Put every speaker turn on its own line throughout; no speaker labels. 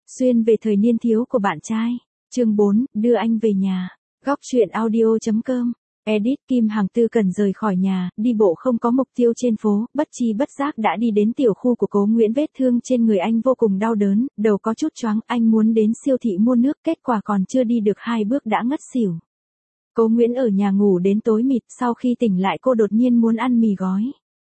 Xuyên về thời niên thiếu của bạn trai. Chương 4, đưa anh về nhà. Góc truyện audio.com. Edit Kim Hằng Tư Cần rời khỏi nhà, đi bộ không có mục tiêu trên phố, bất chi bất giác đã đi đến tiểu khu của Cố Nguyễn. Vết thương trên người anh vô cùng đau đớn, đầu có chút choáng, anh muốn đến siêu thị mua nước, kết quả còn chưa đi được 2 bước đã ngất xỉu. Cố Nguyễn ở nhà ngủ đến tối mịt, sau khi tỉnh lại cô đột nhiên muốn ăn mì gói.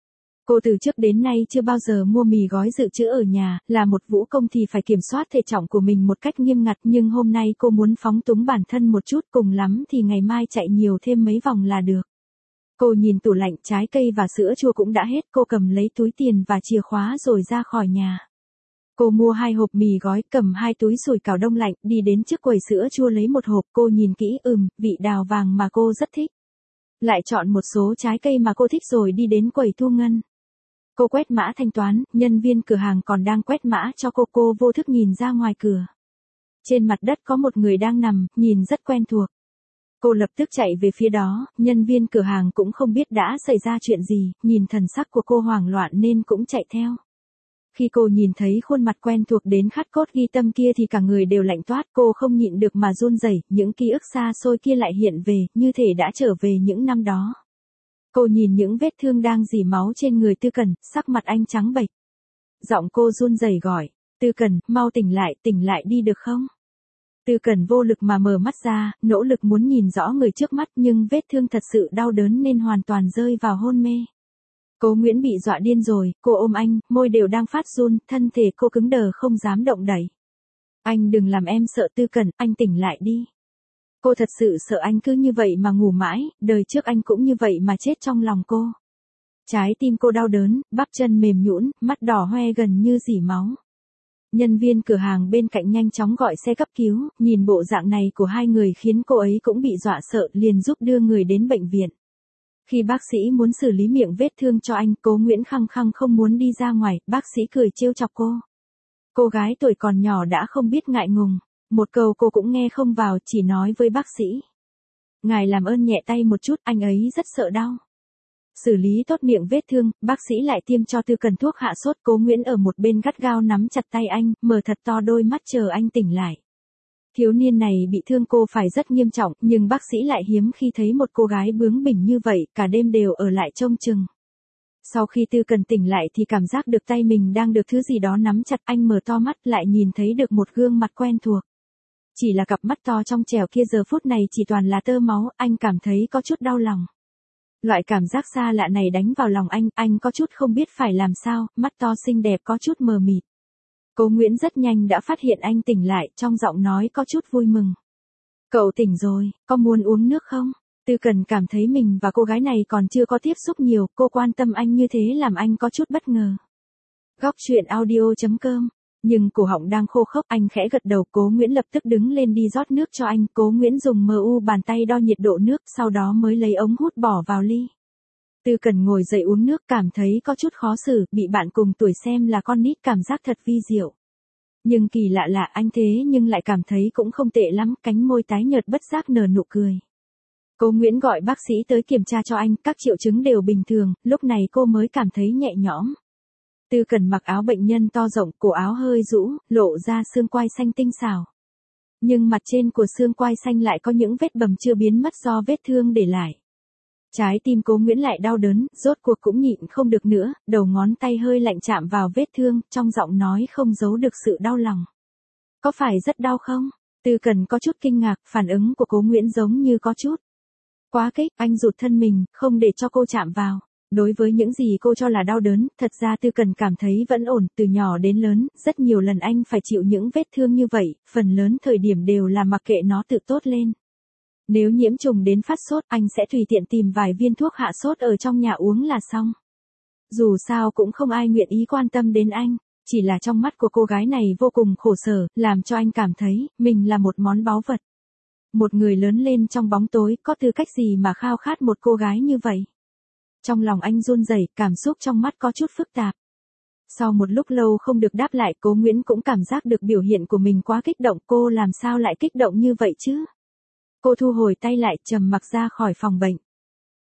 Cô từ trước đến nay chưa bao giờ mua mì gói dự trữ ở nhà, là một vũ công thì phải kiểm soát thể trọng của mình một cách nghiêm ngặt, nhưng hôm nay cô muốn phóng túng bản thân một chút, cùng lắm thì ngày mai chạy nhiều thêm mấy vòng là được. Cô nhìn tủ lạnh, trái cây và sữa chua cũng đã hết, cô cầm lấy túi tiền và chìa khóa rồi ra khỏi nhà. Cô mua 2 hộp mì gói, cầm 2 túi sủi cảo đông lạnh, đi đến trước quầy sữa chua lấy một hộp, cô nhìn kỹ, vị đào vàng mà cô rất thích. Lại chọn một số trái cây mà cô thích rồi đi đến quầy thu ngân. Cô quét mã thanh toán, nhân viên cửa hàng còn đang quét mã cho cô vô thức nhìn ra ngoài cửa. Trên mặt đất có một người đang nằm, nhìn rất quen thuộc. Cô lập tức chạy về phía đó, nhân viên cửa hàng cũng không biết đã xảy ra chuyện gì, nhìn thần sắc của cô hoảng loạn nên cũng chạy theo. Khi cô nhìn thấy khuôn mặt quen thuộc đến khát cốt ghi tâm kia thì cả người đều lạnh toát, cô không nhịn được mà run rẩy, những ký ức xa xôi kia lại hiện về, như thể đã trở về những năm đó. Cô nhìn những vết thương đang rỉ máu trên người Tư Cần, sắc mặt anh trắng bệch. Giọng cô run rẩy gọi, Tư Cần, mau tỉnh lại đi được không? Tư Cần vô lực mà mở mắt ra, nỗ lực muốn nhìn rõ người trước mắt nhưng vết thương thật sự đau đớn nên hoàn toàn rơi vào hôn mê. Cố Nguyễn bị dọa điên rồi, cô ôm anh, môi đều đang phát run, thân thể cô cứng đờ không dám động đậy. Anh đừng làm em sợ Tư Cần, anh tỉnh lại đi. Cô thật sự sợ anh cứ như vậy mà ngủ mãi, đời trước anh cũng như vậy mà chết trong lòng cô. Trái tim cô đau đớn, bắp chân mềm nhũn, mắt đỏ hoe gần như rỉ máu. Nhân viên cửa hàng bên cạnh nhanh chóng gọi xe cấp cứu, nhìn bộ dạng này của hai người khiến cô ấy cũng bị dọa sợ, liền giúp đưa người đến bệnh viện. Khi bác sĩ muốn xử lý miệng vết thương cho anh, Cố Nguyễn khăng khăng không muốn đi ra ngoài, bác sĩ cười trêu chọc cô. Cô gái tuổi còn nhỏ đã không biết ngại ngùng. Một câu cô cũng nghe không vào, chỉ nói với bác sĩ. Ngài làm ơn nhẹ tay một chút, anh ấy rất sợ đau. Xử lý tốt miệng vết thương, bác sĩ lại tiêm cho Tư Cần thuốc hạ sốt. Cố Nguyễn ở một bên gắt gao nắm chặt tay anh, mở thật to đôi mắt chờ anh tỉnh lại. Thiếu niên này bị thương cô phải rất nghiêm trọng, nhưng bác sĩ lại hiếm khi thấy một cô gái bướng bỉnh như vậy, cả đêm đều ở lại trông chừng. Sau khi Tư Cần tỉnh lại thì cảm giác được tay mình đang được thứ gì đó nắm chặt, anh mở to mắt lại nhìn thấy được một gương mặt quen thuộc. Chỉ là cặp mắt to trong trẻo kia giờ phút này chỉ toàn là tơ máu, anh cảm thấy có chút đau lòng. Loại cảm giác xa lạ này đánh vào lòng anh có chút không biết phải làm sao, mắt to xinh đẹp có chút mờ mịt. Cố Nguyễn rất nhanh đã phát hiện anh tỉnh lại, trong giọng nói có chút vui mừng. Cậu tỉnh rồi, có muốn uống nước không? Tư Cần cảm thấy mình và cô gái này còn chưa có tiếp xúc nhiều, cô quan tâm anh như thế làm anh có chút bất ngờ. Góc truyện audio.com. Nhưng cổ họng đang khô khốc, anh khẽ gật đầu. Cố Nguyễn lập tức đứng lên đi rót nước cho anh. Cố Nguyễn dùng bàn tay đo nhiệt độ nước, sau đó mới lấy ống hút bỏ vào ly. Tư Cần ngồi dậy uống nước, cảm thấy có chút khó xử, bị bạn cùng tuổi xem là con nít cảm giác thật vi diệu. Nhưng kỳ lạ là anh thế nhưng lại cảm thấy cũng không tệ lắm, cánh môi tái nhợt bất giác nở nụ cười. Cố Nguyễn gọi bác sĩ tới kiểm tra cho anh, các triệu chứng đều bình thường, lúc này cô mới cảm thấy nhẹ nhõm. Tư Cần mặc áo bệnh nhân to rộng, cổ áo hơi rũ, lộ ra xương quai xanh tinh xảo. Nhưng mặt trên của xương quai xanh lại có những vết bầm chưa biến mất do vết thương để lại. Trái tim Cố Nguyễn lại đau đớn, rốt cuộc cũng nhịn không được nữa, đầu ngón tay hơi lạnh chạm vào vết thương, trong giọng nói không giấu được sự đau lòng. Có phải rất đau không? Tư Cần có chút kinh ngạc, phản ứng của Cố Nguyễn giống như có chút quá kích, anh rụt thân mình, không để cho cô chạm vào. Đối với những gì cô cho là đau đớn, thật ra Tư Cần cảm thấy vẫn ổn, từ nhỏ đến lớn, rất nhiều lần anh phải chịu những vết thương như vậy, phần lớn thời điểm đều là mặc kệ nó tự tốt lên. Nếu nhiễm trùng đến phát sốt, anh sẽ tùy tiện tìm vài viên thuốc hạ sốt ở trong nhà uống là xong. Dù sao cũng không ai nguyện ý quan tâm đến anh, chỉ là trong mắt của cô gái này vô cùng khổ sở, làm cho anh cảm thấy, mình là một món báu vật. Một người lớn lên trong bóng tối, có tư cách gì mà khao khát một cô gái như vậy? Trong lòng anh run rẩy, cảm xúc trong mắt có chút phức tạp. Sau một lúc lâu không được đáp lại, Cố Nguyễn cũng cảm giác được biểu hiện của mình quá kích động, cô làm sao lại kích động như vậy chứ? Cô thu hồi tay lại, trầm mặc ra khỏi phòng bệnh.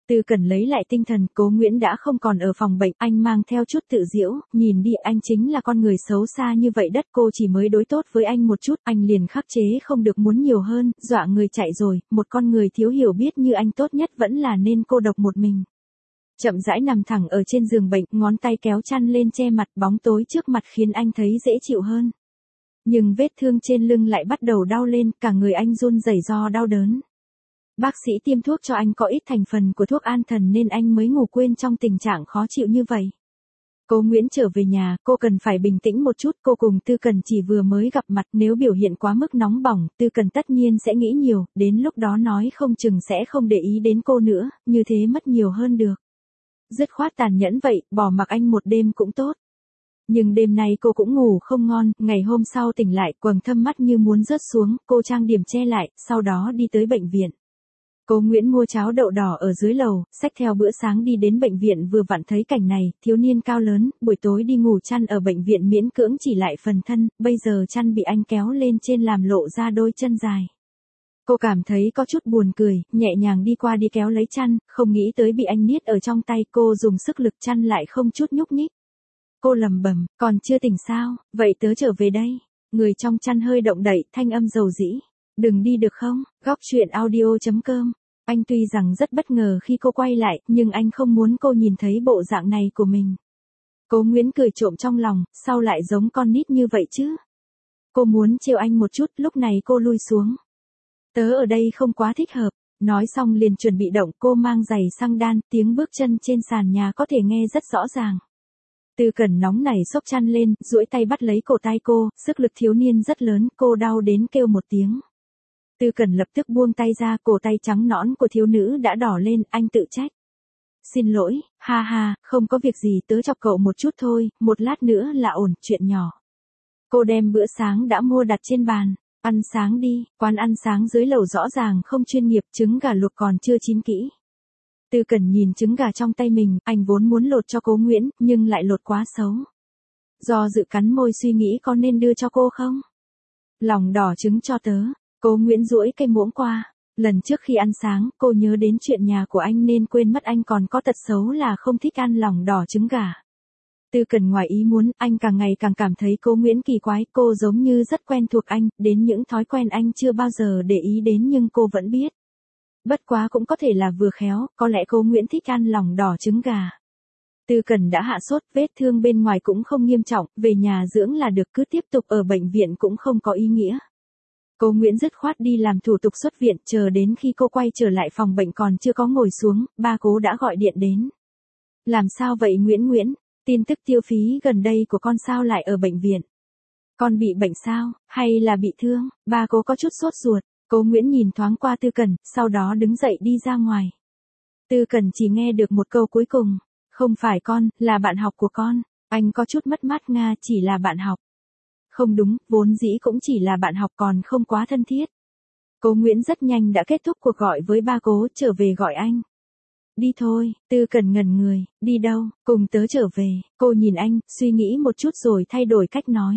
Tư Cẩn lấy lại tinh thần, Cố Nguyễn đã không còn ở phòng bệnh, anh mang theo chút tự giễu, nhìn đi, anh chính là con người xấu xa như vậy đất, cô chỉ mới đối tốt với anh một chút, anh liền khắc chế không được muốn nhiều hơn, dọa người chạy rồi, một con người thiếu hiểu biết như anh tốt nhất vẫn là nên cô độc một mình. Chậm rãi nằm thẳng ở trên giường bệnh, ngón tay kéo chăn lên che mặt, bóng tối trước mặt khiến anh thấy dễ chịu hơn. Nhưng vết thương trên lưng lại bắt đầu đau lên, cả người anh run rẩy do đau đớn. Bác sĩ tiêm thuốc cho anh có ít thành phần của thuốc an thần nên anh mới ngủ quên trong tình trạng khó chịu như vậy. Cố Nguyễn trở về nhà, cô cần phải bình tĩnh một chút, cô cùng Tư Cẩn chỉ vừa mới gặp mặt, nếu biểu hiện quá mức nóng bỏng, Tư Cẩn tất nhiên sẽ nghĩ nhiều, đến lúc đó nói không chừng sẽ không để ý đến cô nữa, như thế mất nhiều hơn được. Dứt khoát tàn nhẫn vậy, bỏ mặc anh một đêm cũng tốt. Nhưng đêm nay cô cũng ngủ không ngon, ngày hôm sau tỉnh lại, quầng thâm mắt như muốn rớt xuống, cô trang điểm che lại, sau đó đi tới bệnh viện. Cố Nguyễn mua cháo đậu đỏ ở dưới lầu, xách theo bữa sáng đi đến bệnh viện, vừa vặn thấy cảnh này, thiếu niên cao lớn, buổi tối đi ngủ chăn ở bệnh viện miễn cưỡng chỉ lại phần thân, bây giờ chăn bị anh kéo lên trên làm lộ ra đôi chân dài. Cô cảm thấy có chút buồn cười, nhẹ nhàng đi qua đi kéo lấy chăn, không nghĩ tới bị anh niết ở trong tay, cô dùng sức lực chăn lại không chút nhúc nhích. Cô lẩm bẩm, còn chưa tỉnh sao, vậy tớ trở về đây. Người trong chăn hơi động đậy, thanh âm dầu dĩ. Đừng đi được không? Góc truyện audio.com. Anh tuy rằng rất bất ngờ khi cô quay lại, nhưng anh không muốn cô nhìn thấy bộ dạng này của mình. Cố Nguyễn cười trộm trong lòng, sao lại giống con nít như vậy chứ? Cô muốn trêu anh một chút, lúc này cô lui xuống. Tớ ở đây không quá thích hợp. Nói xong liền chuẩn bị động, cô mang giày xăng đan, tiếng bước chân trên sàn nhà có thể nghe rất rõ ràng. Tư Cẩn nóng nảy xốc chăn lên, duỗi tay bắt lấy cổ tay cô, sức lực thiếu niên rất lớn, cô đau đến kêu một tiếng. Tư Cẩn lập tức buông tay ra, cổ tay trắng nõn của thiếu nữ đã đỏ lên, anh tự trách. Xin lỗi, ha ha, không có việc gì, tớ chọc cậu một chút thôi, một lát nữa là ổn, chuyện nhỏ. Cô đem bữa sáng đã mua đặt trên bàn, ăn sáng đi, quán ăn sáng dưới lầu rõ ràng không chuyên nghiệp, trứng gà luộc còn chưa chín kỹ. Tư Cẩn nhìn trứng gà trong tay mình, anh vốn muốn lột cho Cố Nguyễn, nhưng lại lột quá xấu. Do dự cắn môi suy nghĩ có nên đưa cho cô không? Lòng đỏ trứng cho tớ. Cố Nguyễn duỗi cây muỗng qua. Lần trước khi ăn sáng, cô nhớ đến chuyện nhà của anh nên quên mất anh còn có tật xấu là không thích ăn lòng đỏ trứng gà. Tư Cẩn ngoài ý muốn, anh càng ngày càng cảm thấy Cố Nguyễn kỳ quái, cô giống như rất quen thuộc anh, đến những thói quen anh chưa bao giờ để ý đến nhưng cô vẫn biết. Bất quá cũng có thể là vừa khéo, có lẽ Cố Nguyễn thích ăn lòng đỏ trứng gà. Tư Cẩn đã hạ sốt, vết thương bên ngoài cũng không nghiêm trọng, về nhà dưỡng là được, cứ tiếp tục ở bệnh viện cũng không có ý nghĩa. Cố Nguyễn dứt khoát đi làm thủ tục xuất viện, chờ đến khi cô quay trở lại phòng bệnh còn chưa có ngồi xuống, ba Cố đã gọi điện đến. Làm sao vậy Nguyễn? Tin tức tiêu phí gần đây của con sao lại ở bệnh viện? Con bị bệnh sao, hay là bị thương? Ba Cố có chút sốt ruột. Cố Nguyễn nhìn thoáng qua Tư Cẩn, sau đó đứng dậy đi ra ngoài. Tư Cẩn chỉ nghe được một câu cuối cùng. Không phải con, là bạn học của con. Anh có chút mất mát, Nga, chỉ là bạn học. Không đúng, vốn dĩ cũng chỉ là bạn học còn không quá thân thiết. Cố Nguyễn rất nhanh đã kết thúc cuộc gọi với ba Cố, trở về gọi anh. Đi thôi, Tư Cẩn ngẩn người, đi đâu, cùng tớ trở về. Cô nhìn anh, suy nghĩ một chút rồi thay đổi cách nói.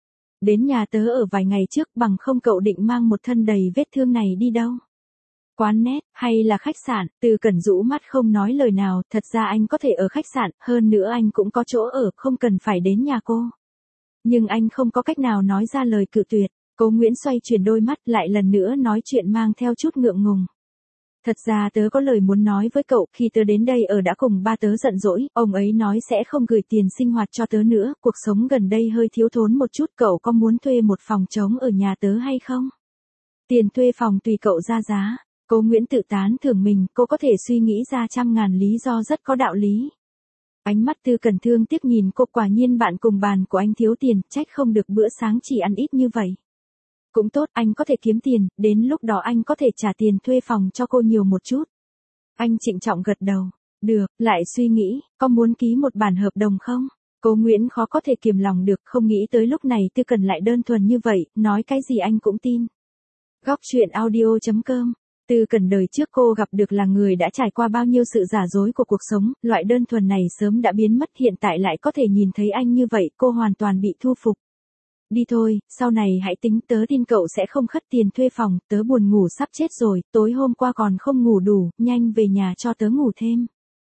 Đến nhà tớ ở vài ngày trước, bằng không cậu định mang một thân đầy vết thương này đi đâu? Quán net, hay là khách sạn? Tư Cẩn rũ mắt không nói lời nào, thật ra anh có thể ở khách sạn, hơn nữa anh cũng có chỗ ở, không cần phải đến nhà cô. Nhưng anh không có cách nào nói ra lời cự tuyệt. Cố Nguyễn xoay chuyển đôi mắt, lại lần nữa nói chuyện mang theo chút ngượng ngùng. Thật ra tớ có lời muốn nói với cậu, khi tớ đến đây ở đã cùng ba tớ giận dỗi, ông ấy nói sẽ không gửi tiền sinh hoạt cho tớ nữa, cuộc sống gần đây hơi thiếu thốn một chút, cậu có muốn thuê một phòng trống ở nhà tớ hay không? Tiền thuê phòng tùy cậu ra giá. Cố Nguyễn tự tán thưởng mình, cô có thể suy nghĩ ra trăm ngàn lý do rất có đạo lý. Ánh mắt Tư Cẩn thương tiếc nhìn cô, quả nhiên bạn cùng bàn của anh thiếu tiền, trách không được bữa sáng chỉ ăn ít như vậy. Cũng tốt, anh có thể kiếm tiền, đến lúc đó anh có thể trả tiền thuê phòng cho cô nhiều một chút. Anh trịnh trọng gật đầu. Được, lại suy nghĩ, có muốn ký một bản hợp đồng không? Cố Nguyễn khó có thể kiềm lòng được, không nghĩ tới lúc này Tư Cẩn lại đơn thuần như vậy, nói cái gì anh cũng tin. Góc truyện audio.com. Tư Cẩn đời trước cô gặp được là người đã trải qua bao nhiêu sự giả dối của cuộc sống, loại đơn thuần này sớm đã biến mất, hiện tại lại có thể nhìn thấy anh như vậy, cô hoàn toàn bị thu phục. Đi thôi, sau này hãy tính, tớ tin cậu sẽ không khất tiền thuê phòng, tớ buồn ngủ sắp chết rồi, tối hôm qua còn không ngủ đủ, nhanh về nhà cho tớ ngủ thêm.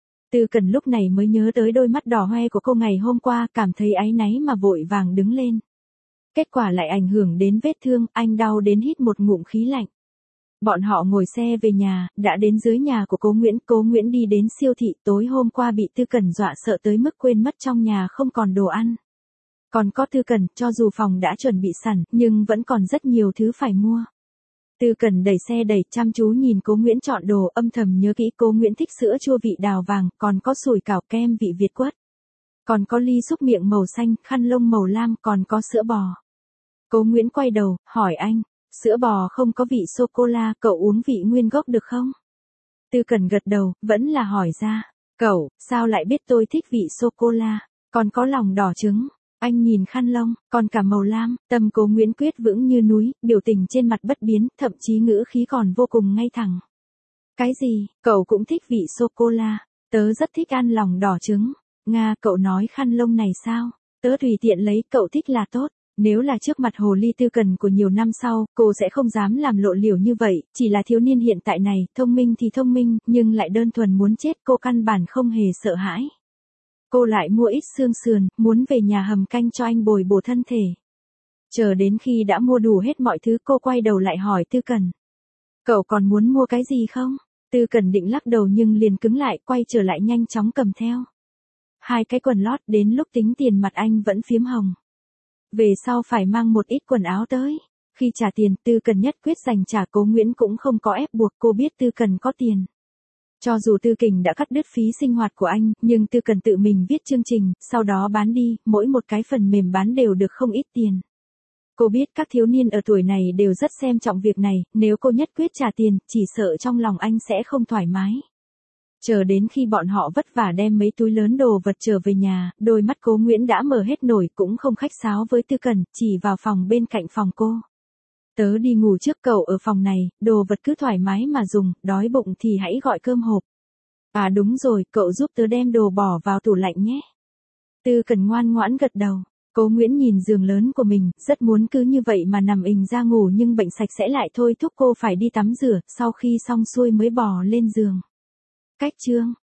Tư Cần lúc này mới nhớ tới đôi mắt đỏ hoe của cô ngày hôm qua, cảm thấy áy náy mà vội vàng đứng lên. Kết quả lại ảnh hưởng đến vết thương, anh đau đến hít một ngụm khí lạnh. Bọn họ ngồi xe về nhà, đã đến dưới nhà của Cố Nguyễn đi đến siêu thị, tối hôm qua bị Tư Cần dọa sợ tới mức quên mất trong nhà không còn đồ ăn. Còn có Tư Cần, cho dù phòng đã chuẩn bị sẵn, nhưng vẫn còn rất nhiều thứ phải mua. Tư Cần đẩy xe đẩy, chăm chú nhìn Cố Nguyễn chọn đồ, âm thầm nhớ kỹ Cố Nguyễn thích sữa chua vị đào vàng, còn có sủi cảo kem vị Việt quất. Còn có ly xúc miệng màu xanh, khăn lông màu lam, còn có sữa bò. Cố Nguyễn quay đầu, hỏi anh, sữa bò không có vị sô-cô-la, cậu uống vị nguyên gốc được không? Tư Cần gật đầu, vẫn là hỏi ra, cậu, sao lại biết tôi thích vị sô-cô-la, còn có lòng đỏ trứng. Anh nhìn khăn lông, còn cả màu lam, tâm Cố Nguyễn quyết vững như núi, biểu tình trên mặt bất biến, thậm chí ngữ khí còn vô cùng ngay thẳng. Cái gì, cậu cũng thích vị sô-cô-la, tớ rất thích ăn lòng đỏ trứng. Nga, cậu nói khăn lông này sao? Tớ tùy tiện lấy, cậu thích là tốt. Nếu là trước mặt hồ ly Tư Cần của nhiều năm sau, cô sẽ không dám làm lộ liễu như vậy, chỉ là thiếu niên hiện tại này, thông minh thì thông minh, nhưng lại đơn thuần muốn chết, cô căn bản không hề sợ hãi. Cô lại mua ít xương sườn, muốn về nhà hầm canh cho anh bồi bổ thân thể. Chờ đến khi đã mua đủ hết mọi thứ, cô quay đầu lại hỏi Tư Cần. Cậu còn muốn mua cái gì không? Tư Cần định lắc đầu nhưng liền cứng lại, quay trở lại nhanh chóng cầm theo 2 cái quần lót, đến lúc tính tiền mặt anh vẫn phiếm hồng. Về sau phải mang một ít quần áo tới. Khi trả tiền, Tư Cần nhất quyết dành trả, Cố Nguyễn cũng không có ép buộc, cô biết Tư Cần có tiền. Cho dù Tư Kình đã cắt đứt phí sinh hoạt của anh, nhưng Tư Cần tự mình viết chương trình, sau đó bán đi, mỗi một cái phần mềm bán đều được không ít tiền. Cô biết các thiếu niên ở tuổi này đều rất xem trọng việc này, nếu cô nhất quyết trả tiền, chỉ sợ trong lòng anh sẽ không thoải mái. Chờ đến khi bọn họ vất vả đem mấy túi lớn đồ vật trở về nhà, đôi mắt Cố Nguyễn đã mở hết nổi, cũng không khách sáo với Tư Cần, chỉ vào phòng bên cạnh phòng cô. Tớ đi ngủ trước, cậu ở phòng này, đồ vật cứ thoải mái mà dùng, đói bụng thì hãy gọi cơm hộp. À đúng rồi, cậu giúp tớ đem đồ bỏ vào tủ lạnh nhé. Tư Cần ngoan ngoãn gật đầu. Cố Nguyễn nhìn giường lớn của mình, rất muốn cứ như vậy mà nằm ình ra ngủ, nhưng bệnh sạch sẽ lại thôi thúc cô phải đi tắm rửa, sau khi xong xuôi mới bò lên giường. Cách chương